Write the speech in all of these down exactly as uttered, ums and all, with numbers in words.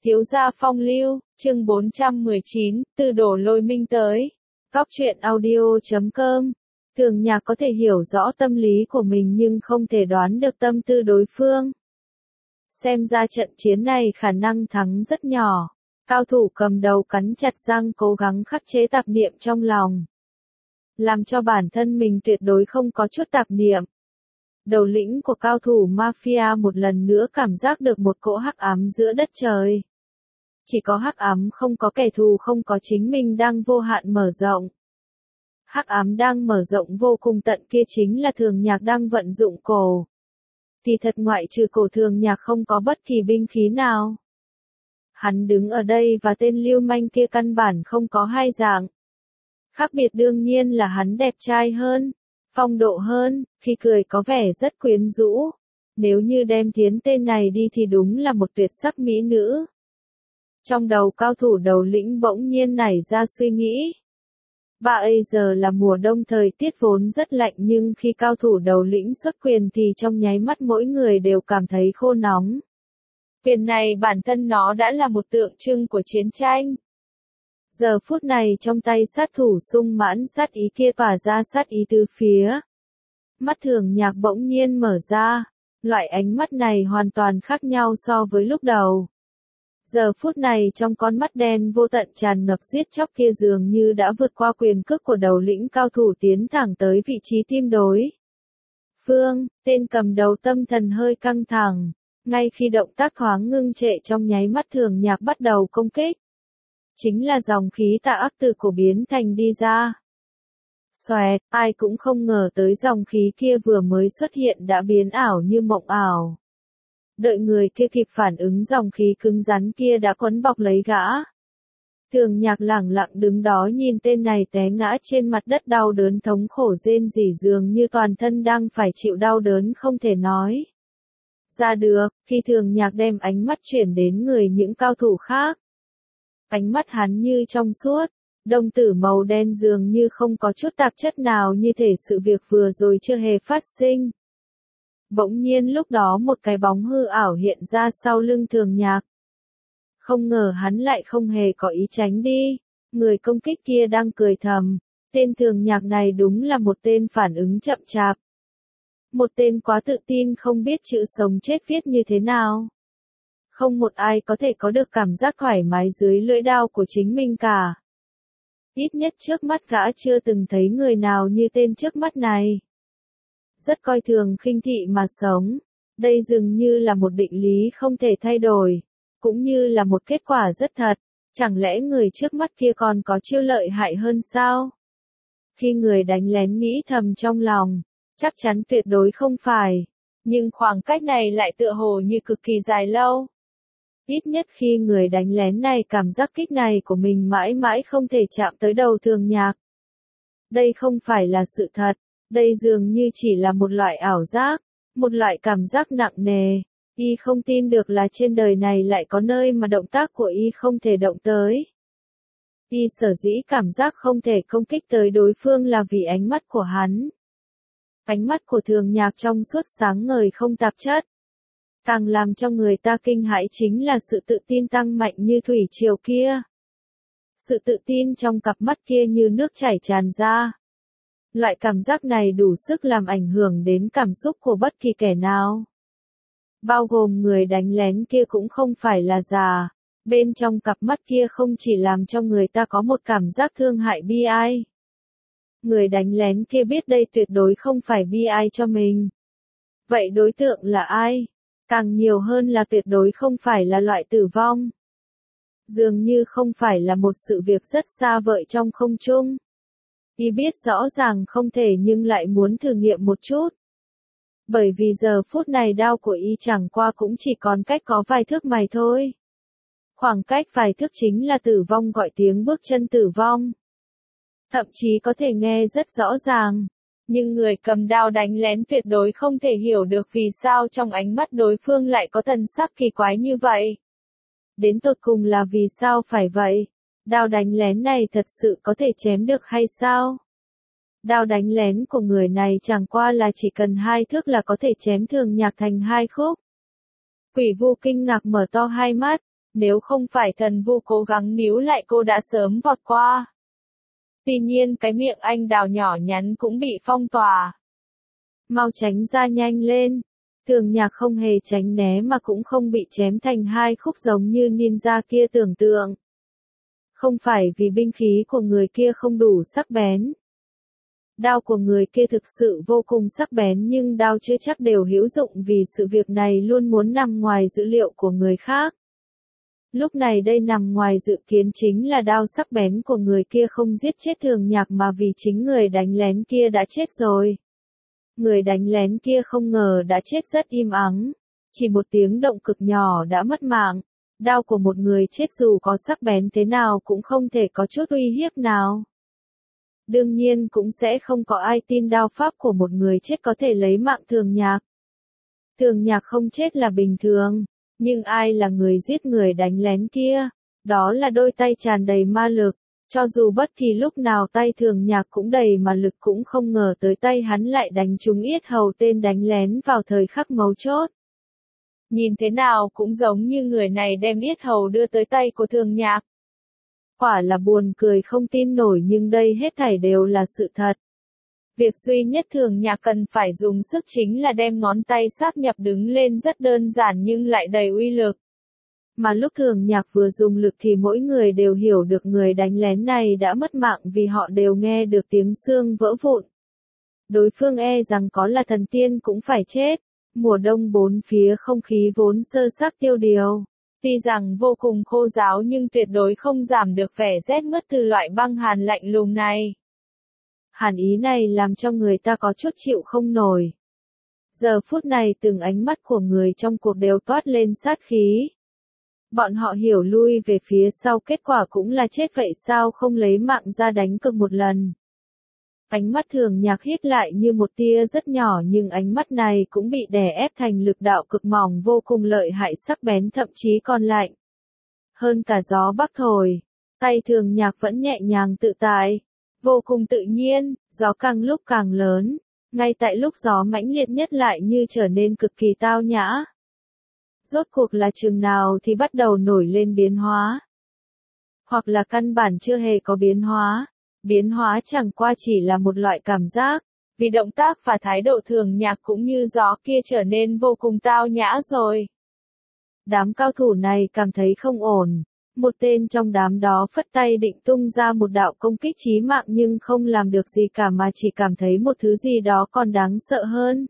Thiếu gia phong lưu, chương bốn trăm mười chín, từ đổ lôi minh tới. Góc truyện audio chấm com. Thường Nhạc có thể hiểu rõ tâm lý của mình nhưng không thể đoán được tâm tư đối phương. Xem ra trận chiến này khả năng thắng rất nhỏ. Cao thủ cầm đầu cắn chặt răng cố gắng khắc chế tạp niệm trong lòng. Làm cho bản thân mình tuyệt đối không có chút tạp niệm. Đầu lĩnh của cao thủ mafia một lần nữa cảm giác được một cỗ hắc ám giữa đất trời. Chỉ có hắc ám không có kẻ thù, không có chính mình đang vô hạn mở rộng. Hắc ám đang mở rộng vô cùng tận kia chính là Thường Nhạc đang vận dụng cổ. Thì thật ngoại trừ cổ Thường Nhạc không có bất kỳ binh khí nào. Hắn đứng ở đây và tên lưu manh kia căn bản không có hai dạng. Khác biệt đương nhiên là hắn đẹp trai hơn, phong độ hơn, khi cười có vẻ rất quyến rũ. Nếu như đem Thiến tên này đi thì đúng là một tuyệt sắc mỹ nữ. Trong đầu cao thủ đầu lĩnh bỗng nhiên nảy ra suy nghĩ. Bây giờ là mùa đông, thời tiết vốn rất lạnh nhưng khi cao thủ đầu lĩnh xuất quyền thì trong nháy mắt mỗi người đều cảm thấy khô nóng. Quyền này bản thân nó đã là một tượng trưng của chiến tranh. Giờ phút này trong tay sát thủ sung mãn sát ý kia tỏa ra sát ý tứ phía. Mắt Thường Nhạc bỗng nhiên mở ra. Loại ánh mắt này hoàn toàn khác nhau so với lúc đầu. Giờ phút này trong con mắt đen vô tận tràn ngập giết chóc kia dường như đã vượt qua quyền cước của đầu lĩnh cao thủ tiến thẳng tới vị trí tim đối phương. Tên cầm đầu tâm thần hơi căng thẳng. Ngay khi động tác thoáng ngưng trệ trong nháy mắt Thường Nhạc bắt đầu công kích. Chính là dòng khí tà ác từ cổ biến thành đi ra. Xoẹt, ai cũng không ngờ tới dòng khí kia vừa mới xuất hiện đã biến ảo như mộng ảo. Đợi người kia kịp phản ứng, dòng khí cứng rắn kia đã quấn bọc lấy gã. Thường Nhạc lẳng lặng đứng đó nhìn tên này té ngã trên mặt đất đau đớn thống khổ rên rỉ dường như toàn thân đang phải chịu đau đớn không thể nói ra được. Khi Thường Nhạc đem ánh mắt chuyển đến người những cao thủ khác. Ánh mắt hắn như trong suốt, đồng tử màu đen dường như không có chút tạp chất nào, như thể sự việc vừa rồi chưa hề phát sinh. Bỗng nhiên lúc đó một cái bóng hư ảo hiện ra sau lưng Thường Nhạc. Không ngờ hắn lại không hề có ý tránh đi. Người công kích kia đang cười thầm. Tên Thường Nhạc này đúng là một tên phản ứng chậm chạp. Một tên quá tự tin không biết chữ sống chết viết như thế nào. Không một ai có thể có được cảm giác thoải mái dưới lưỡi đao của chính mình cả. Ít nhất trước mắt gã chưa từng thấy người nào như tên trước mắt này. Rất coi thường khinh thị mà sống. Đây dường như là một định lý không thể thay đổi. Cũng như là một kết quả rất thật. Chẳng lẽ người trước mắt kia còn có chiêu lợi hại hơn sao? Khi người đánh lén nghĩ thầm trong lòng. Chắc chắn tuyệt đối không phải. Nhưng khoảng cách này lại tựa hồ như cực kỳ dài lâu. Ít nhất khi người đánh lén này cảm giác kích này của mình mãi mãi không thể chạm tới đầu Thường Nhạc. Đây không phải là sự thật. Đây dường như chỉ là một loại ảo giác. Một loại cảm giác nặng nề. Y không tin được là trên đời này lại có nơi mà động tác của Y không thể động tới. Y sở dĩ cảm giác không thể công kích tới đối phương là vì ánh mắt của hắn. Ánh mắt của Thường Nhạc trong suốt sáng ngời không tạp chất. Càng làm cho người ta kinh hãi chính là sự tự tin tăng mạnh như thủy triều kia. Sự tự tin trong cặp mắt kia như nước chảy tràn ra. Loại cảm giác này đủ sức làm ảnh hưởng đến cảm xúc của bất kỳ kẻ nào. Bao gồm người đánh lén kia cũng không phải là già. Bên trong cặp mắt kia không chỉ làm cho người ta có một cảm giác thương hại bi ai. Người đánh lén kia biết đây tuyệt đối không phải bi ai cho mình. Vậy đối tượng là ai? Càng nhiều hơn là tuyệt đối không phải là loại tử vong. Dường như không phải là một sự việc rất xa vời trong không trung. Y biết rõ ràng không thể nhưng lại muốn thử nghiệm một chút. Bởi vì giờ phút này đao của Y chẳng qua cũng chỉ còn cách có vài thước mày thôi. Khoảng cách vài thước chính là tử vong gọi tiếng bước chân tử vong. Thậm chí có thể nghe rất rõ ràng. Nhưng người cầm đao đánh lén tuyệt đối không thể hiểu được vì sao trong ánh mắt đối phương lại có thần sắc kỳ quái như vậy. Đến tột cùng là vì sao phải vậy? Đao đánh lén này thật sự có thể chém được hay sao? Đao đánh lén của người này chẳng qua là chỉ cần hai thước là có thể chém Thường Nhạc thành hai khúc. Quỷ Vu kinh ngạc mở to hai mắt, Nếu không phải thần vu cố gắng níu lại cô đã sớm vọt qua. Tuy nhiên cái miệng anh đào nhỏ nhắn cũng bị phong tỏa. Mau tránh ra nhanh lên. Thường Nhạc không hề tránh né mà cũng không bị chém thành hai khúc giống như ninja kia tưởng tượng. Không phải vì binh khí của người kia không đủ sắc bén. Đao của người kia thực sự vô cùng sắc bén nhưng đao chưa chắc đều hữu dụng vì sự việc này luôn muốn nằm ngoài dữ liệu của người khác. Lúc này đây nằm ngoài dự kiến chính là đao sắc bén của người kia không giết chết Thường Nhạc mà vì chính người đánh lén kia đã chết rồi. Người đánh lén kia không ngờ đã chết rất im ắng. Chỉ một tiếng động cực nhỏ đã mất mạng. Đao của một người chết dù có sắc bén thế nào cũng không thể có chút uy hiếp nào. Đương nhiên cũng sẽ không có ai tin đao pháp của một người chết có thể lấy mạng Thường Nhạc. Thường Nhạc không chết là bình thường. Nhưng ai là người giết người đánh lén kia? Đó là đôi tay tràn đầy ma lực. Cho dù bất kỳ lúc nào tay Thường Nhạc cũng đầy mà lực cũng không ngờ tới tay hắn lại đánh trúng yết hầu tên đánh lén vào thời khắc mấu chốt. Nhìn thế nào cũng giống như người này đem yết hầu đưa tới tay của Thường Nhạc. Quả là buồn cười không tin nổi nhưng đây hết thảy đều là sự thật. Việc duy nhất Thường Nhạc cần phải dùng sức chính là đem ngón tay sáp nhập đứng lên rất đơn giản nhưng lại đầy uy lực. Mà lúc Thường Nhạc vừa dùng lực thì mỗi người đều hiểu được người đánh lén này đã mất mạng vì họ đều nghe được tiếng xương vỡ vụn. Đối phương e rằng có là thần tiên cũng phải chết. Mùa đông bốn phía không khí vốn sơ xác tiêu điều. Tuy rằng vô cùng khô ráo nhưng tuyệt đối không giảm được vẻ rét mướt từ loại băng hàn lạnh lùng này. Hàn ý này làm cho người ta có chút chịu không nổi. Giờ phút này từng ánh mắt của người trong cuộc đều toát lên sát khí. Bọn họ hiểu lui về phía sau kết quả cũng là chết vậy sao không lấy mạng ra đánh cược một lần. Ánh mắt Thường Nhạc hít lại như một tia rất nhỏ nhưng ánh mắt này cũng bị đè ép thành lực đạo cực mỏng vô cùng lợi hại sắc bén thậm chí còn lạnh. Hơn cả gió bắc thổi, tay Thường Nhạc vẫn nhẹ nhàng tự tại, vô cùng tự nhiên, gió càng lúc càng lớn, ngay tại lúc gió mãnh liệt nhất lại như trở nên cực kỳ tao nhã. Rốt cuộc là chừng nào thì bắt đầu nổi lên biến hóa. Hoặc là căn bản chưa hề có biến hóa. Biến hóa chẳng qua chỉ là một loại cảm giác, vì động tác và thái độ Thường Nhạc cũng như gió kia trở nên vô cùng tao nhã rồi. Đám cao thủ này cảm thấy không ổn, một tên trong đám đó phất tay định tung ra một đạo công kích chí mạng nhưng không làm được gì cả mà chỉ cảm thấy một thứ gì đó còn đáng sợ hơn.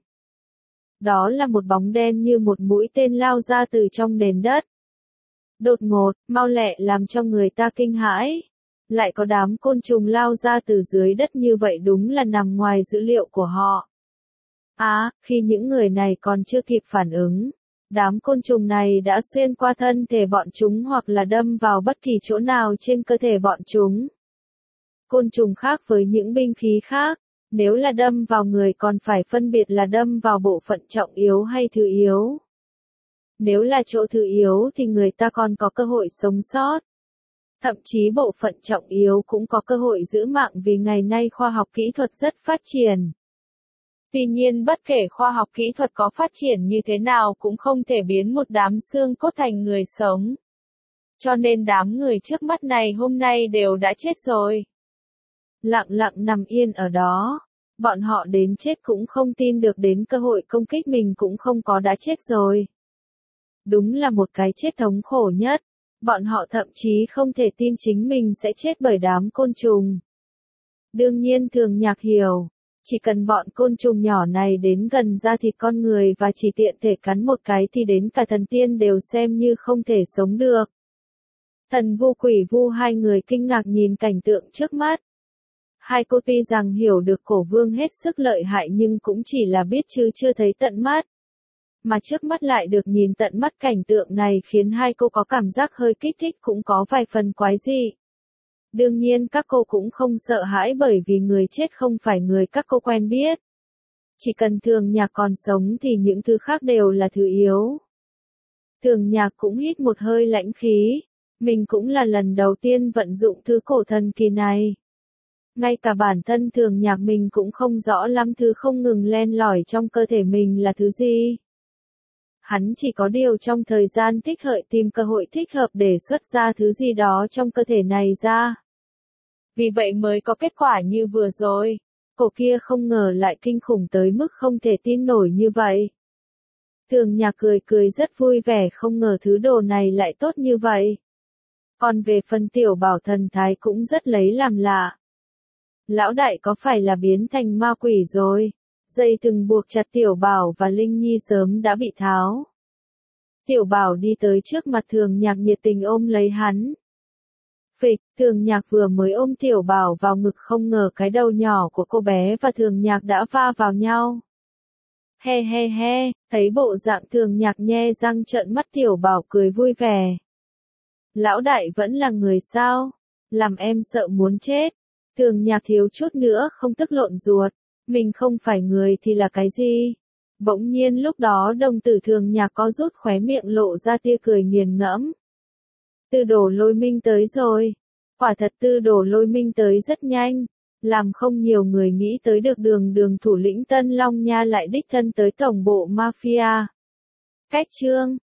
Đó là một bóng đen như một mũi tên lao ra từ trong nền đất. Đột ngột, mau lẹ làm cho người ta kinh hãi. Lại có đám côn trùng lao ra từ dưới đất như vậy đúng là nằm ngoài dữ liệu của họ. À, khi những người này còn chưa kịp phản ứng, đám côn trùng này đã xuyên qua thân thể bọn chúng hoặc là đâm vào bất kỳ chỗ nào trên cơ thể bọn chúng. Côn trùng khác với những binh khí khác, nếu là đâm vào người còn phải phân biệt là đâm vào bộ phận trọng yếu hay thứ yếu. Nếu là chỗ thứ yếu thì người ta còn có cơ hội sống sót. Thậm chí bộ phận trọng yếu cũng có cơ hội giữ mạng vì ngày nay khoa học kỹ thuật rất phát triển. Tuy nhiên bất kể khoa học kỹ thuật có phát triển như thế nào cũng không thể biến một đám xương cốt thành người sống. Cho nên đám người trước mắt này hôm nay đều đã chết rồi. Lặng lặng nằm yên ở đó. Bọn họ đến chết cũng không tin được đến cơ hội công kích mình cũng không có đã chết rồi. Đúng là một cái chết thống khổ nhất. Bọn họ thậm chí không thể tin chính mình sẽ chết bởi đám côn trùng. Đương nhiên Thường Nhạc hiểu, chỉ cần bọn côn trùng nhỏ này đến gần da thịt con người và chỉ tiện thể cắn một cái thì đến cả thần tiên đều xem như không thể sống được. Thần Vu Quỷ Vu hai người kinh ngạc nhìn cảnh tượng trước mắt. Hai cô tuy rằng hiểu được Cổ Vương hết sức lợi hại nhưng cũng chỉ là biết chứ chưa thấy tận mắt. Mà trước mắt lại được nhìn tận mắt cảnh tượng này khiến hai cô có cảm giác hơi kích thích cũng có vài phần quái dị. Đương nhiên các cô cũng không sợ hãi bởi vì người chết không phải người các cô quen biết. Chỉ cần Thường Nhạc còn sống thì những thứ khác đều là thứ yếu. Thường Nhạc cũng hít một hơi lãnh khí. Mình cũng là lần đầu tiên vận dụng thứ cổ thần kỳ này. Ngay cả bản thân Thường Nhạc mình cũng không rõ lắm thứ không ngừng len lỏi trong cơ thể mình là thứ gì. hắn chỉ có điều trong thời gian thích hợp tìm cơ hội thích hợp để xuất ra thứ gì đó trong cơ thể này ra. Vì vậy mới có kết quả như vừa rồi. Cổ kia không ngờ lại kinh khủng tới mức không thể tin nổi như vậy. Thường Nhạc cười cười rất vui vẻ, không ngờ thứ đồ này lại tốt như vậy. Còn về phần Tiểu Bảo thần thái cũng rất lấy làm lạ. Lão đại có phải là biến thành ma quỷ rồi? Dây thừng buộc chặt Tiểu Bảo và Linh Nhi sớm đã bị tháo. Tiểu Bảo đi tới trước mặt Thường Nhạc nhiệt tình ôm lấy hắn. Phịch, Thường Nhạc vừa mới ôm Tiểu Bảo vào ngực không ngờ cái đầu nhỏ của cô bé và Thường Nhạc đã va vào nhau. He he he, thấy bộ dạng Thường Nhạc nhe răng trợn mắt, Tiểu Bảo cười vui vẻ. Lão đại vẫn là người sao? Làm em sợ muốn chết. Thường Nhạc thiếu chút nữa không tức lộn ruột. Mình không phải người thì là cái gì? Bỗng nhiên lúc đó đồng tử Thường Nhạc có rút khóe miệng lộ ra tia cười nghiền ngẫm. Tư đồ lôi minh tới rồi. Quả thật tư đồ lôi minh tới rất nhanh. Làm không nhiều người nghĩ tới được đường đường thủ lĩnh Tân Long Nha lại đích thân tới tổng bộ mafia. Cách chương